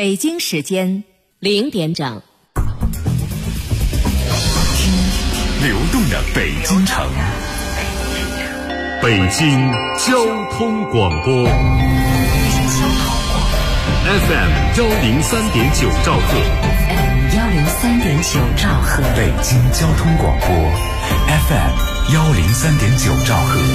北京时间0点整， 流动的北京城，北京交通广播 FM 103.9兆赫 103.9兆赫， 北京交通广播 FM 103.9兆赫。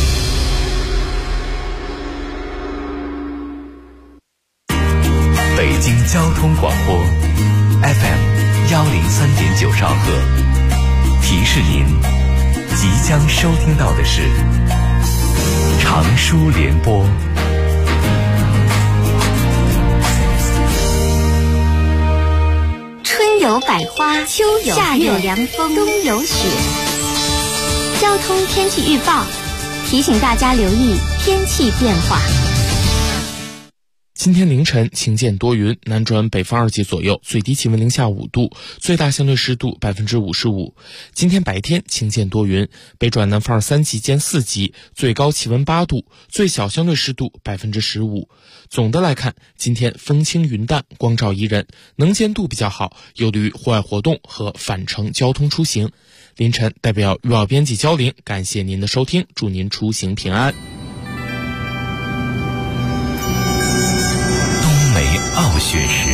北京交通广播 FM 103.9兆赫，提示您即将收听到的是长舒联播。 春有百花，秋有夏有凉风，冬有雪。交通天气预报提醒大家留意天气变化。 今天凌晨晴间多云，南转北风2级左右，最低气温零下5度，最大相对湿度55%。今天白天晴间多云，北转南风3级兼4级，最高气温8度，最小相对湿度15%。总的来看，今天风轻云淡，光照宜人，能见度比较好，有利于户外活动和返程交通出行。凌晨代表预报编辑焦玲，感谢您的收听，祝您出行平安。 傲雪时，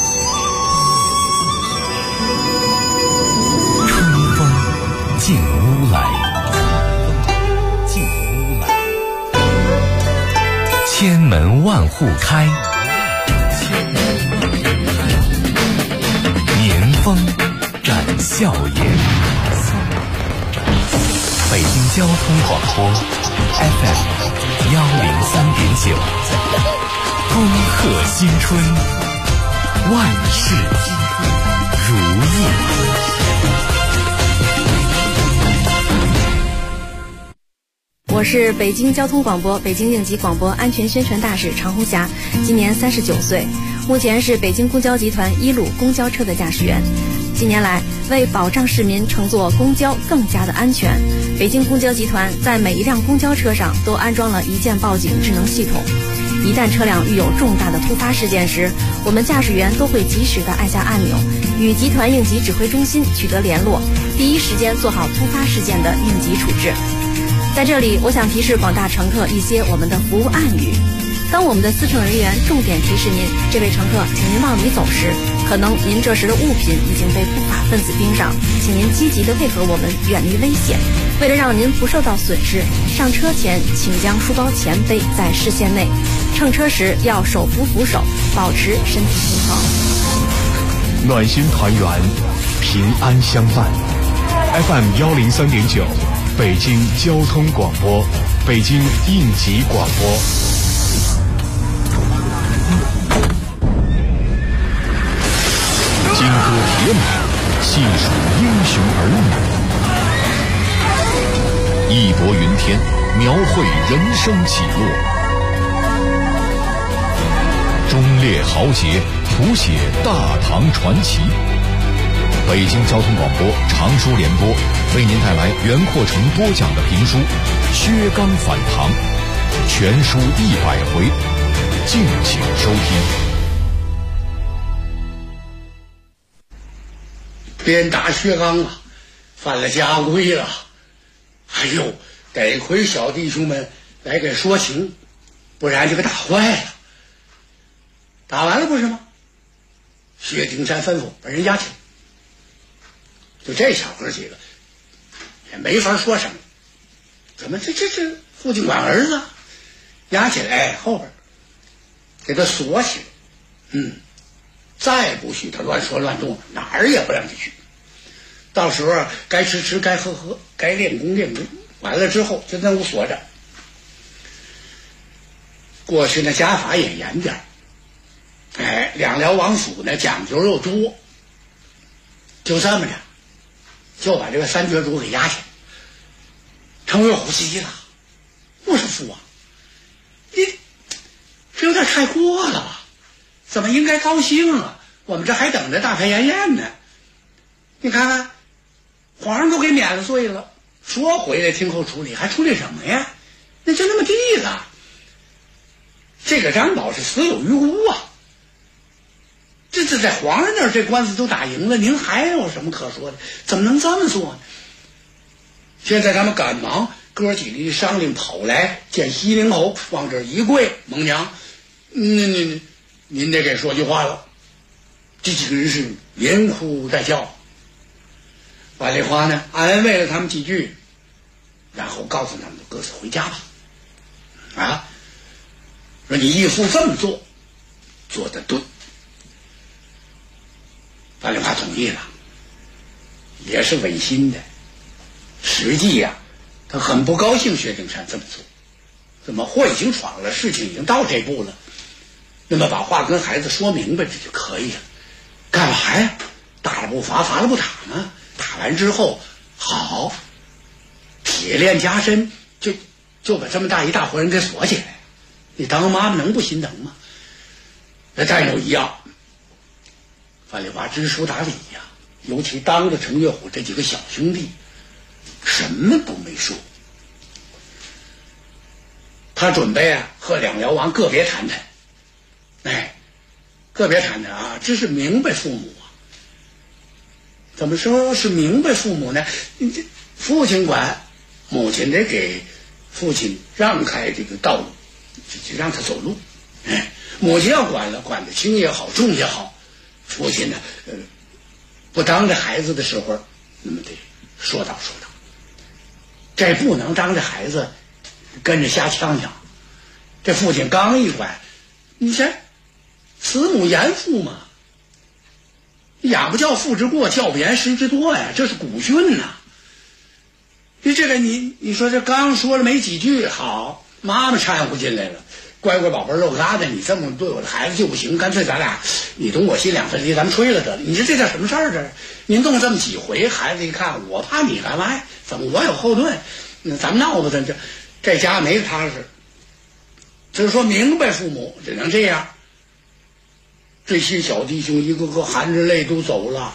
春风进屋来，千门万户开，年风展笑颜。北京交通广播 FM 103.9。恭贺新春，万事如意。 我是北京交通广播北京应急广播安全宣传大使常红霞，今年39岁，目前是北京公交集团1路公交车的驾驶员。近年来，为保障市民乘坐公交更加的安全，北京公交集团在每一辆公交车上都安装了一键报警智能系统。一旦车辆遇有重大的突发事件时，我们驾驶员都会及时的按下按钮，与集团应急指挥中心取得联络，第一时间做好突发事件的应急处置。在这里，我想提示广大乘客一些我们的服务暗语。当我们的司乘人员重点提示您，这位乘客，请您往里走时，可能您这时的物品已经被不法分子盯上，请您积极的配合我们，远离危险。为了让您不受到损失，上车前请将书包前背在视线内，乘车时要手扶扶手，保持身体平衡。 暖心团圆，平安相伴。FM 103.9，北京交通广播，北京应急广播。金戈铁马，细数英雄儿女，义薄云天，描绘人生起落，忠烈豪杰，谱写大唐传奇。北京交通广播长舒联播为您带来袁阔成播讲的评书《薛刚反唐》，全书100回，敬请收听。 鞭打薛刚啊，犯了家规了。哎呦，得亏小弟兄们来给说情，不然就给打坏了。打完了不是吗？薛丁山吩咐把人押起来。就这小哥几个也没法说什么，怎么这父亲管儿子，押起来后边给他锁起来，再不许他乱说乱动，哪儿也不让他去。到时候该吃吃，该喝喝，该练功练功，完了之后就那屋锁着。过去那家法也严点，两辽王府呢讲究又多，就这么着，就把这个三绝主给押起来。程月虎急了，我说父啊，你这有点太过了吧？怎么应该高兴啊？我们这还等着大排筵宴呢。你看看，皇上都给免了罪了，说回来听候处理，还处理什么呀？那就那么地了。这个张宝是死有余辜啊， 这在皇上那儿这官司都打赢了，您还有什么可说的？怎么能这么做呢？现在他们赶忙哥几个一商量，跑来见西陵侯，往这儿一跪，蒙娘，您得给说句话了。这几个人是连哭带叫。万里花呢，安慰了他们几句，然后告诉他们各自回家吧。啊，说你义父这么做，做得对。万里花同意了，也是违心的。实际呀，他很不高兴薛丁山这么做。怎么祸已经闯了，事情已经到这步了，那么把话跟孩子说明白，这就可以了。干嘛呀？打了不罚，罚了不打吗？打完之后，好，铁链加身，就把这么大一大伙人给锁起来。你当妈妈能不心疼吗？那再有一样，范丽华知书达理呀，尤其当着程月虎这几个小兄弟，什么都没说。他准备啊和两辽王个别谈谈，个别谈谈啊，这是明白父母啊。怎么说是明白父母呢？你这父亲管，母亲得给父亲让开这个道路，就让他走路。母亲要管了，管得轻也好，重也好，父亲呢，不当着孩子的时候，那么得说道说道。这不能当着孩子跟着瞎呛呛。这父亲刚一管，你这慈母严父嘛，养不教父之过，教不严师之多呀，这是古训呐。你这个你说这刚说了没几句，好，妈妈掺和进来了，乖乖宝贝肉疙瘩，你这么对我的孩子就不行，干脆咱俩你懂我心两分离，咱们吹了得了。你说这叫什么事儿？这您动这么几回，孩子一看，我怕你干嘛呀？怎么我有后盾？那咱们闹吧，咱这家没踏实。就是说明白父母只能这样。这些小弟兄一个个含着泪都走了。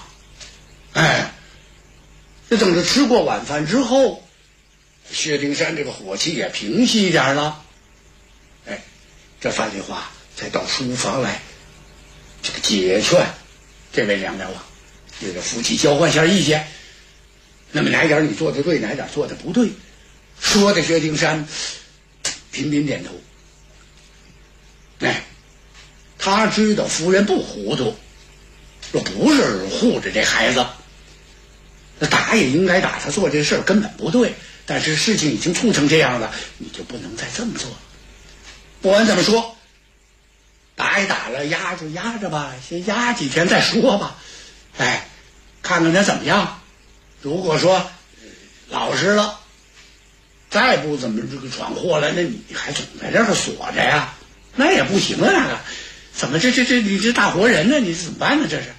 这等着吃过晚饭之后，薛丁山这个火气也平息一点了。这范丽华才到书房来，这个解劝这位两辽王，这个夫妻交换下意见。那么哪点你做的对，哪点做的不对，说的薛丁山频频点头。他知道夫人不糊涂，说不是护着这孩子，那打也应该打，他做这事儿根本不对，但是事情已经促成这样了，你就不能再这么做了。不管怎么说，打也打了，压就压着吧，先压几天再说吧。看看他怎么样。如果说老实了，再不怎么这个闯祸了，那你还总在这儿锁着呀，那也不行啊。那个怎么这你这大活人呢？你怎么办呢？这是。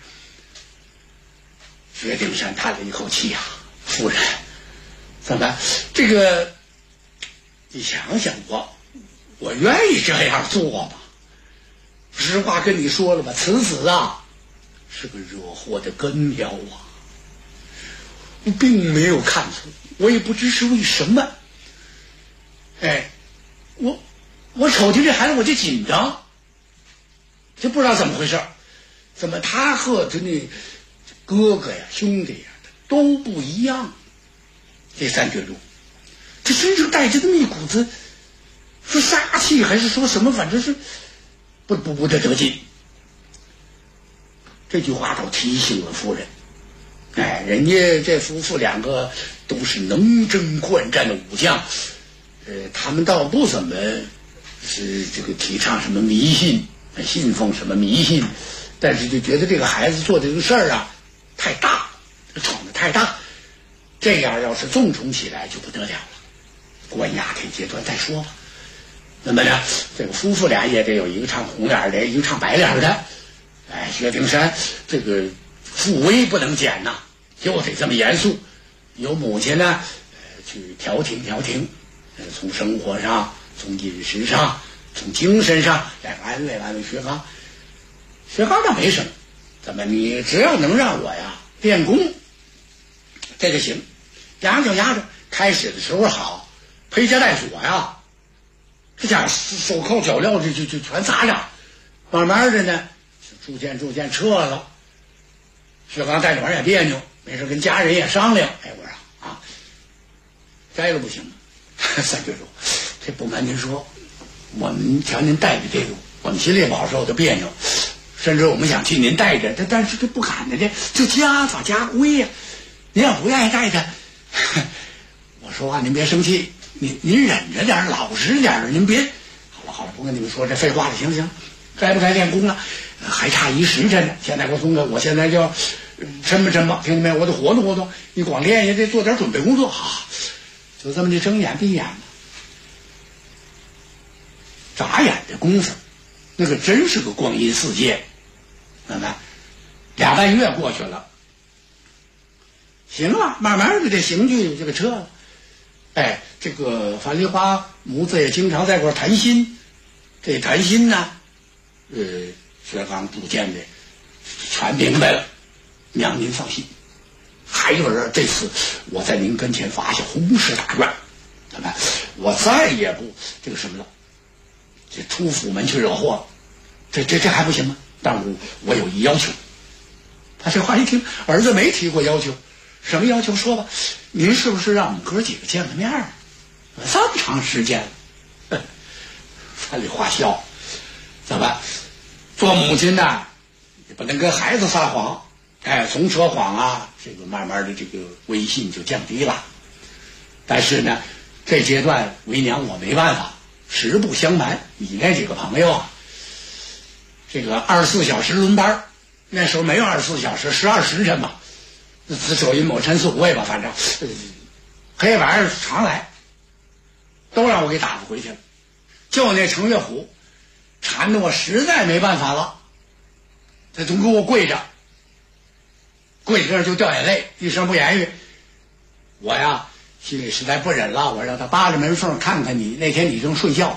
薛丁山叹了一口气啊，夫人，怎么这个？你想想我愿意这样做吧。实话跟你说了吧，此子啊是个惹祸的根苗啊。我并没有看错，我也不知是为什么。我瞅见这孩子我就紧张，就不知道怎么回事。怎么他和他那哥哥呀兄弟呀都不一样。这三绝中，这身上带着那么一股子说杀气还是说什么，反正是不得劲。这句话倒提醒了夫人。人家这夫妇两个都是能征惯战的武将，他们倒不怎么是这个提倡什么迷信，信奉什么迷信，但是就觉得这个孩子做的这个事儿啊太大，闯得太大，这样要是纵宠起来就不得了了。关押这阶段再说吧。那么呢，这个夫妇俩也得有一个唱红脸的，一个唱白脸的。薛丁山这个父威不能减呐，就得这么严肃。有母亲呢，去调停，从生活上，从饮食上，从精神上来安慰薛刚。薛刚倒没什么，怎么你只要能让我呀练功，这就行。压着。开始的时候好，披枷带锁呀，这家手铐脚镣就全扎上，慢慢的呢， 逐渐撤了。薛刚在这玩意儿也别扭，没事跟家人也商量。哎，我说啊，摘了不行吗？三郡主，这不瞒您说，我们瞧您带着这个，我们心里不好受，就别扭。甚至我们想替您带着，但是这不敢的，这家法家规呀。您要不愿意带着，我说话您别生气，您忍着点，老实点，您别。好了，不跟你们说这废话了，行不行？该不该练功啊？还差1时辰呢。现在给我松开，我现在就要抻吧，听见没有？我得活动。你光练也得做点准备工作啊。就这么的睁眼闭眼呢，眨眼的功夫，那个真是个光阴似箭。那么2半月过去了，行了，慢慢的这刑具就给撤了。哎，这个樊梨花母子也经常在一块谈心，这谈心呢，薛刚逐渐的全明白了。娘您放心，孩儿这次我在您跟前发下洪誓大愿，那么我再也不这个什么了，这出府门去惹祸，这还不行吗？但我有一要求。他这话一听，儿子没提过要求，什么要求说吧？您是不是让我们哥几个见个面啊？这么长时间了，樊梨花笑，怎么做母亲的也不能跟孩子撒谎？哎，从说谎啊，这个慢慢的这个威信就降低了。但是呢，这阶段为娘我没办法，实不相瞒，你那几个朋友啊，这个24小时轮班，那时候没有24小时，12时辰嘛，子丑寅卯辰巳午未吧，反正黑晚上常来，都让我给打发回去了。就那程月虎缠得我实在没办法了，他总给我跪着那就掉眼泪，一声不言语。我呀心里实在不忍了，我让他扒着门缝看看你，那天你正睡觉。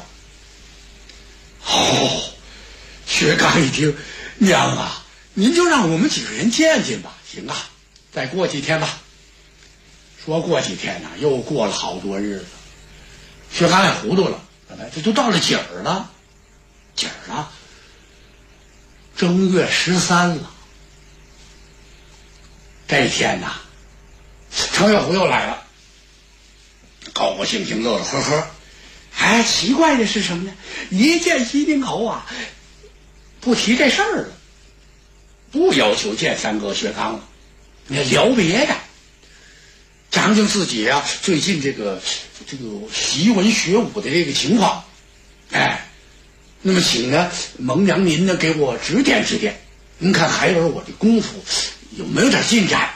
薛刚一听，娘啊，您就让我们几个人见见吧。行啊，再过几天吧。说过几天呢，又过了好多日子。薛刚也糊涂了，这都到了几儿了？正月13了。这天呐，程月虎又来了，高高兴兴乐乐呵呵。哎，奇怪的是什么呢？一见西宁侯啊，不提这事儿了，不要求见三哥薛刚了，你聊别的，讲讲自己啊最近这个习文学武的这个情况。哎，那么请呢蒙娘您呢给我指点指点，您看孩儿我的功夫有没有点进展？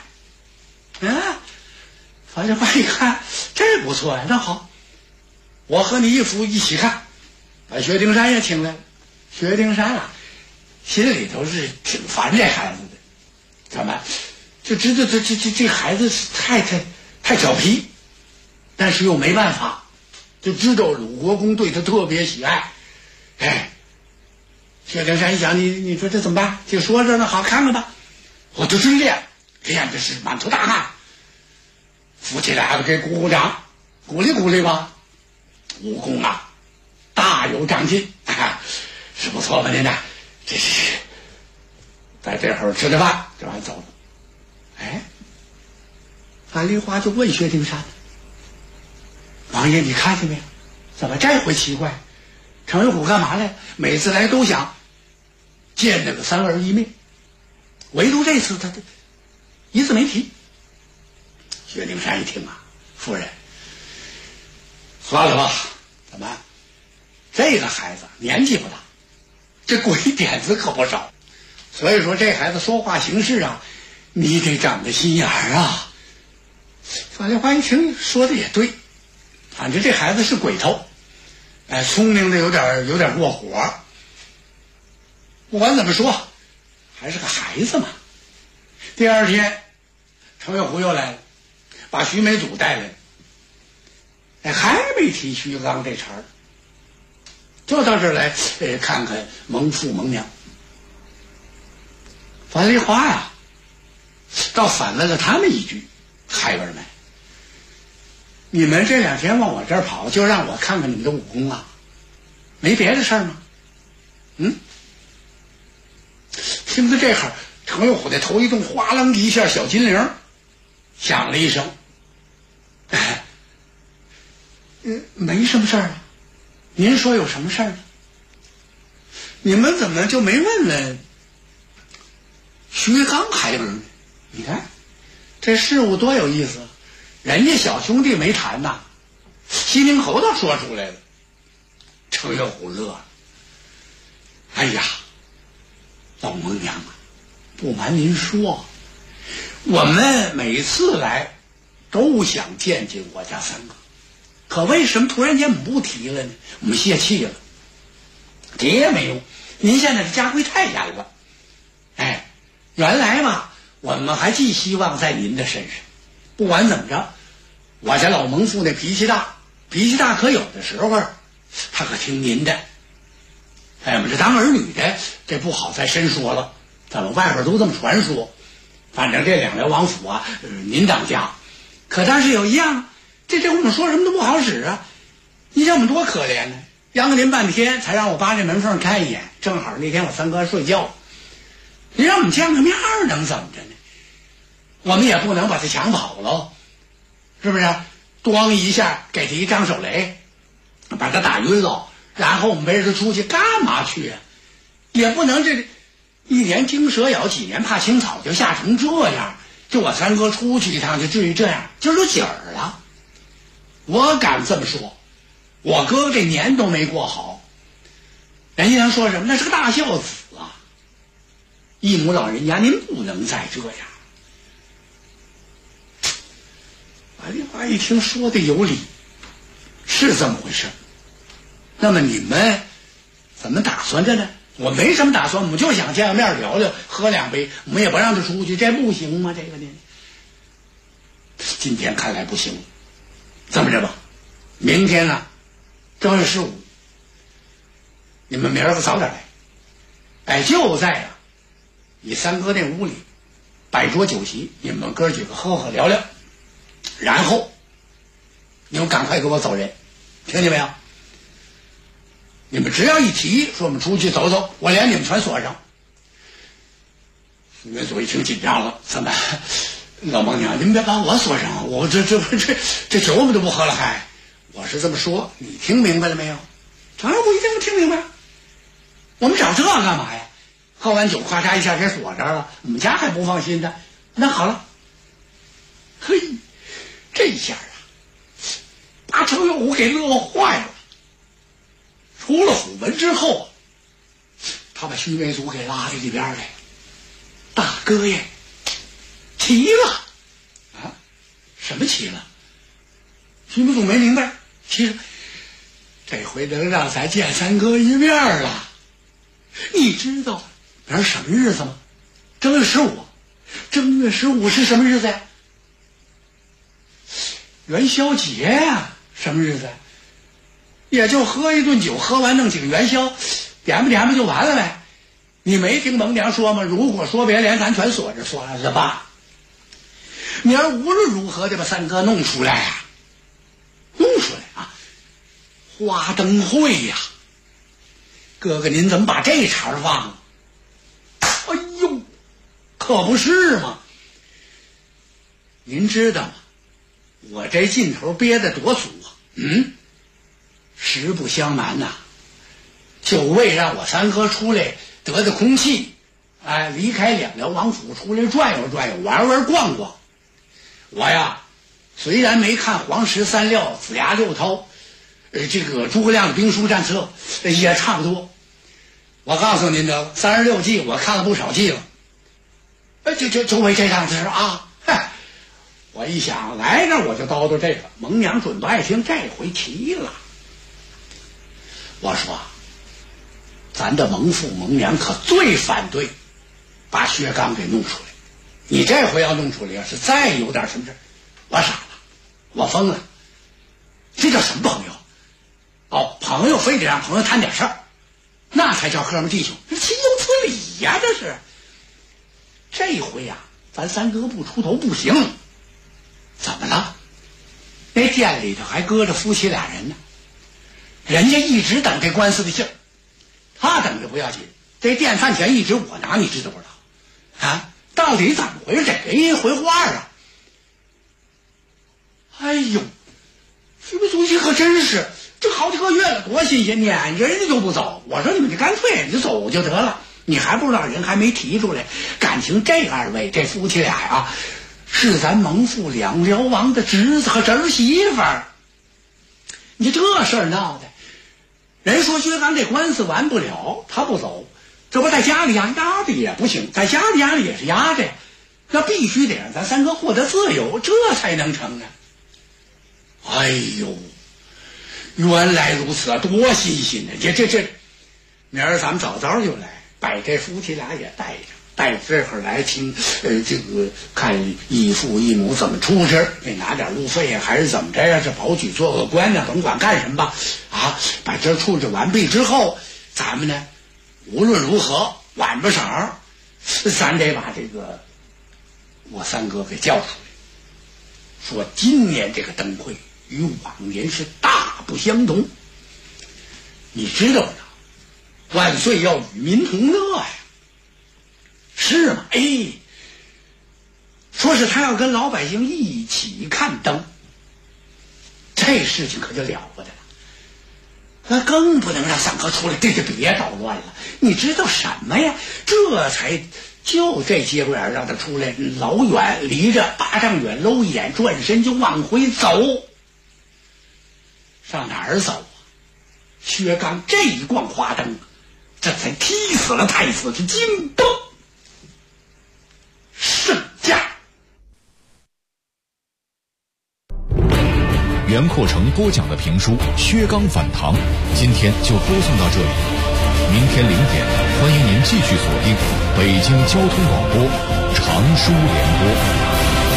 樊梨花一看，这不错呀，那好，我和你一起看，把薛丁山也请来了。薛丁山啊，心里头是挺烦这孩子的，怎么就知道这孩子太调皮，但是又没办法，就知道鲁国公对他特别喜爱。哎，薛丁山一想，你说这怎么办？就说着呢，好看看吧，我就追练的是满头大汗。夫妻俩给鼓掌，鼓励吧。武功啊，大有长进，是不错吧？您呢？这是在这会儿吃着饭，这完走了。哎，樊梨花就问薛丁山：“王爷，你看见没有？怎么这回奇怪？程月虎干嘛来？每次来都想见那个三儿一面，唯独这次他一字没提。”薛丁山一听啊，夫人，算了吧，怎么？这个孩子年纪不大，这鬼点子可不少，所以说这孩子说话行事啊，你得长个心眼儿啊。樊梨花一听说的也对，反正这孩子是鬼头，哎，聪明的有点过火。不管怎么说，还是个孩子嘛。第二天，程月虎又来了。把徐美祖带来，哎，还没提徐刚这茬儿，就到这儿来，看看蒙父蒙娘。樊梨花呀，倒反问了他们一句：“孩儿们，你们这2天往我这儿跑，就让我看看你们的武功啊？没别的事儿吗？” 听到这会儿，程又虎的头一动，哗啷一下，小金铃响了一声。没什么事儿啊，您说有什么事儿呢？你们怎么就没问问薛刚孩儿呢？你看这事物多有意思，人家小兄弟没谈呐，心灵口都说出来了。程又虎乐了，哎呀，老蒙娘啊，不瞒您说，我们每次来都想见见我家三哥，可为什么突然间我们不提了呢？我们泄气了，提也没用。您现在的家规太严了，原来吧，我们还寄希望在您的身上。不管怎么着，我家老蒙父那脾气大，可有的时候他可听您的。我们这当儿女的，这不好再深说了，咱们外边都这么传说。反正这两辽王府啊，您当家。可但是有一样，这我们说什么都不好使啊。你想我们多可怜呢，央了您半天才让我扒这门缝看一眼，正好那天我三哥睡觉，你让我们见个面能怎么着呢？我们也不能把他抢跑了，是不是？咣一下给他一张手雷，把他打晕了，然后我们围着他出去干嘛去啊？也不能这一年惊蛇咬，几年怕青草，就吓成这样。就我三哥出去一趟就至于这样，今儿都几儿了？我敢这么说，我哥这年都没过好，人家能说什么？那是个大孝子啊！一母老人家，您不能再这样。我这话一听说的有理，是这么回事。那么你们怎么打算着呢？我没什么打算，我们就想见个面聊聊，喝两杯，我们也不让他出去，这不行吗？这个呢，今天看来不行。这么着吧，明天啊，正月15，你们明儿个早点来，就在你三哥那屋里摆桌酒席，你们哥几个喝喝聊聊，然后你们赶快给我走人，听见没有？你们只要一提说我们出去走走，我连你们全锁上。岳祖一听紧张了，怎么，老蒙娘，您别把我锁上，我这酒我们都不喝了还。我是这么说，你听明白了没有？程又虎一定听明白。我们找这干嘛呀？喝完酒咔嚓一下给锁这儿了，我们家还不放心的。那好了，嘿，这下啊，把程又虎给乐坏了。出了府门之后，他把徐眉祖给拉到一边来。大哥呀，齐了啊！什么齐了？徐眉祖没明白。其实这回能让咱见三哥一面了。你知道明儿什么日子吗？正月15。正月15是什么日子呀？元宵节呀！什么日子呀？也就喝一顿酒，喝完弄几个元宵，点吧就完了呗。你没听蒙娘说吗？如果说别连咱全锁着，说了吧。明儿无论如何得把三哥弄出来啊，花灯会呀！哥哥您怎么把这茬忘了？哎呦，可不是嘛！您知道吗？我这劲头憋得多足啊！实不相瞒呐，就为让我三哥出来得的空气，离开两辽王府出来转悠转悠，玩玩逛逛。我呀，虽然没看黄石三料、子牙六韬，这个诸葛亮的兵书战策也差不多。我告诉您的，36计我看了不少计了。就为这档子啊！我一想来这我就叨叨这个，蒙娘准不爱听，这回齐了。我说，咱的蒙父蒙娘可最反对把薛刚给弄出来。你这回要弄出来，要是再有点什么事，我傻了，我疯了。这叫什么朋友？朋友非得让朋友谈点事儿，那才叫哥们弟兄，这亲友此理呀！这是。这回呀，咱三哥不出头不行。怎么了？那店里头还搁着夫妻俩人呢。人家一直等这官司的信儿，他等着不要紧， 这电饭钱一直我拿，你知道不知道？啊，到底怎么回事？这一回话啊！哎呦，这个东西可真是，这好几个月了，多新鲜，撵着人家就不走。我说你们就干脆你就走就得了，你还不知道人还没提出来。感情这二位这夫妻俩呀，是咱蒙父两辽王的侄子和侄媳妇儿。你这事儿闹的，人说薛刚这官司完不了，他不走，这不在家里压着也不行，在家里压着也是压着，那必须得让咱三哥获得自由，这才能成啊！哎呦，原来如此啊，多新鲜呢！这，明儿咱们早早就来，把这夫妻俩也带着。带这会儿来听，这个看义父义母怎么出事，给拿点路费啊，还是怎么着呀？这保举做个官呢，甭管干什么吧，啊，把这处置完毕之后，咱们呢，无论如何晚不晌，咱得把这个我三哥给叫出来，说今年这个灯会与往年是大不相同，你知道不知道？万岁要与民同乐呀！是吗？哎，说是他要跟老百姓一起看灯，这事情可就了不得了。那更不能让三哥出来，这就别捣乱了。你知道什么呀？这才就这节骨眼让他出来，老远离着8丈远搂一眼，转身就往回走。上哪儿走啊？薛刚这一逛花灯，这才踢死了太子是惊动。圣驾。 袁阔成播讲的评书《薛刚反唐》，今天就播送到这里。明天0点，欢迎您继续锁定北京交通广播长书联播。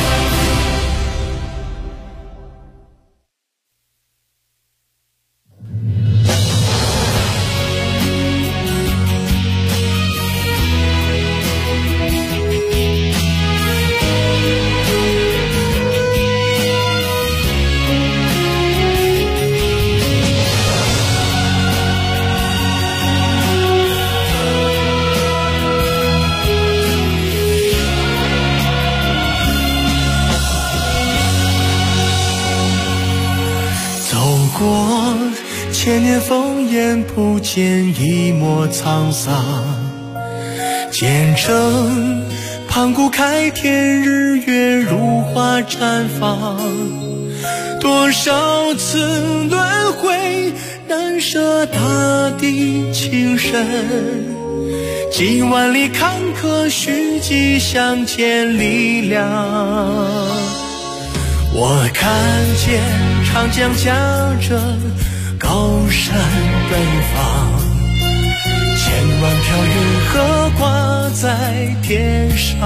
千年烽烟不见一抹沧桑，见证盘古开天，日月如花绽放。多少次轮回，难舍大地情深。几万里坎坷，虚迹相见力量。我看见长江夹着高山奔放，1000万条云河挂在天上。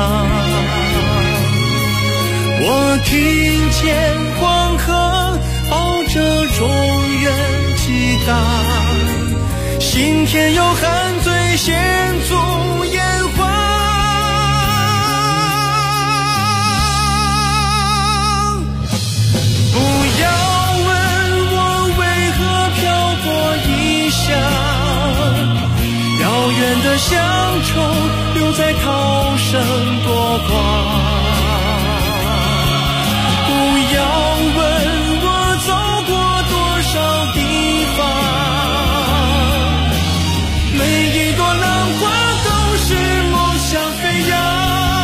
我听见黄河抱着中原激荡，心田有汉醉献足炎黄。不要问我为何漂泊异乡，遥远的乡愁留在涛声波光。不要问我走过多少地方，每一朵浪花都是梦想飞扬。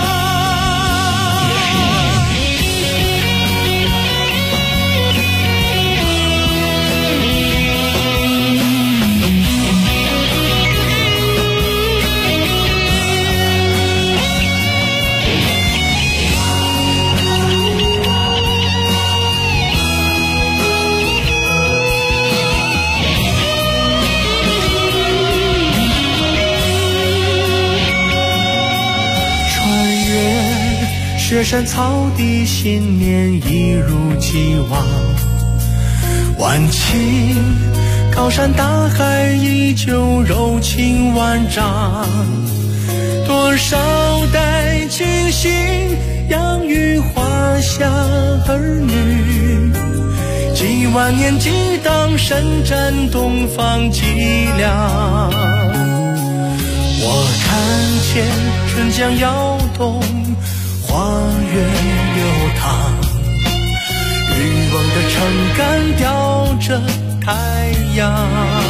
雪山草地，新年一如既往。万顷高山大海，依旧柔情万丈。多少代亲信养育华夏儿女，几万年激荡，伸展东方脊梁。 我看见春江摇动，花园流淌，渔网的撑杆吊着太阳。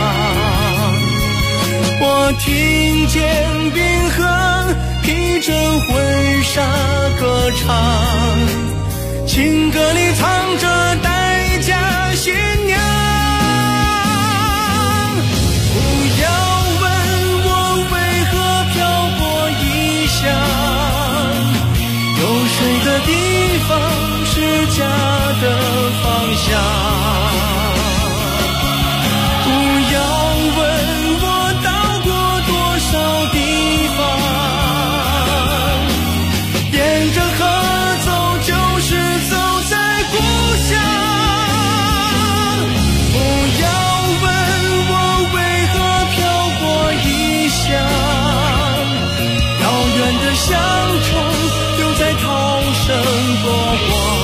我听见冰河披着婚纱歌唱，情歌里藏着待嫁新娘。不要问我为何漂泊异乡，有水的地方是家的方向。乡愁留在涛声波光。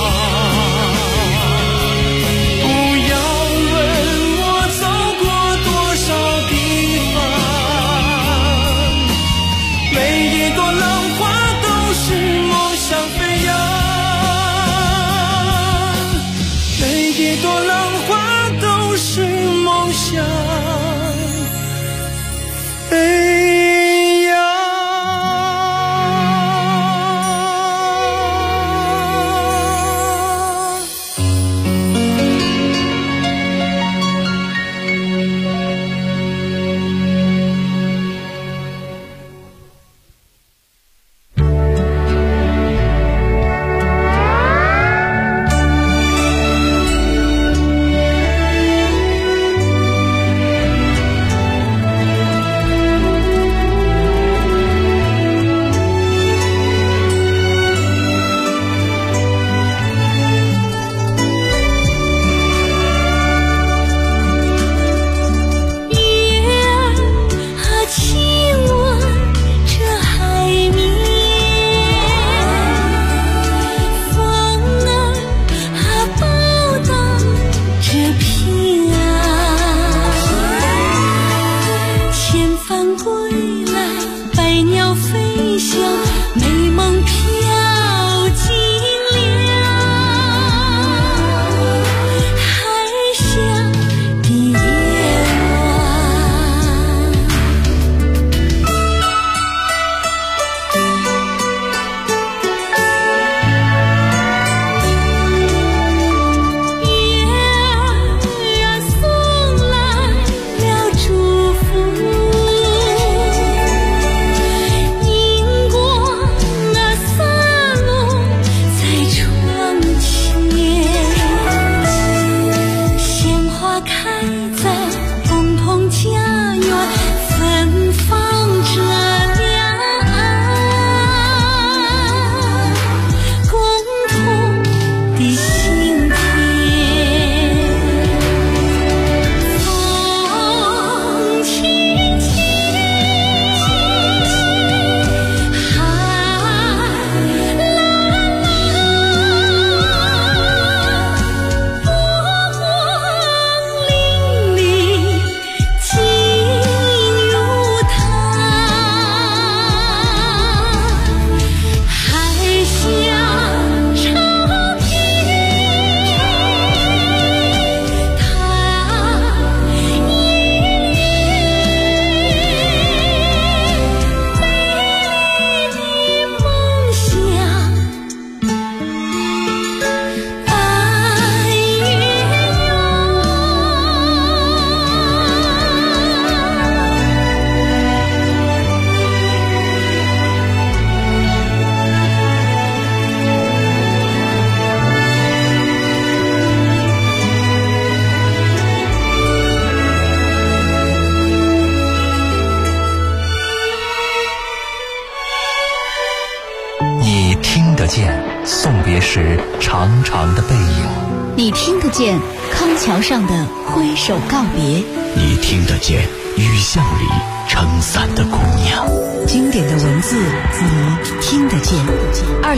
送别时长长的背影， 你听得见康桥上的挥手告别， 你听得见雨巷里撑伞的姑娘。 经典的文字，你听得见。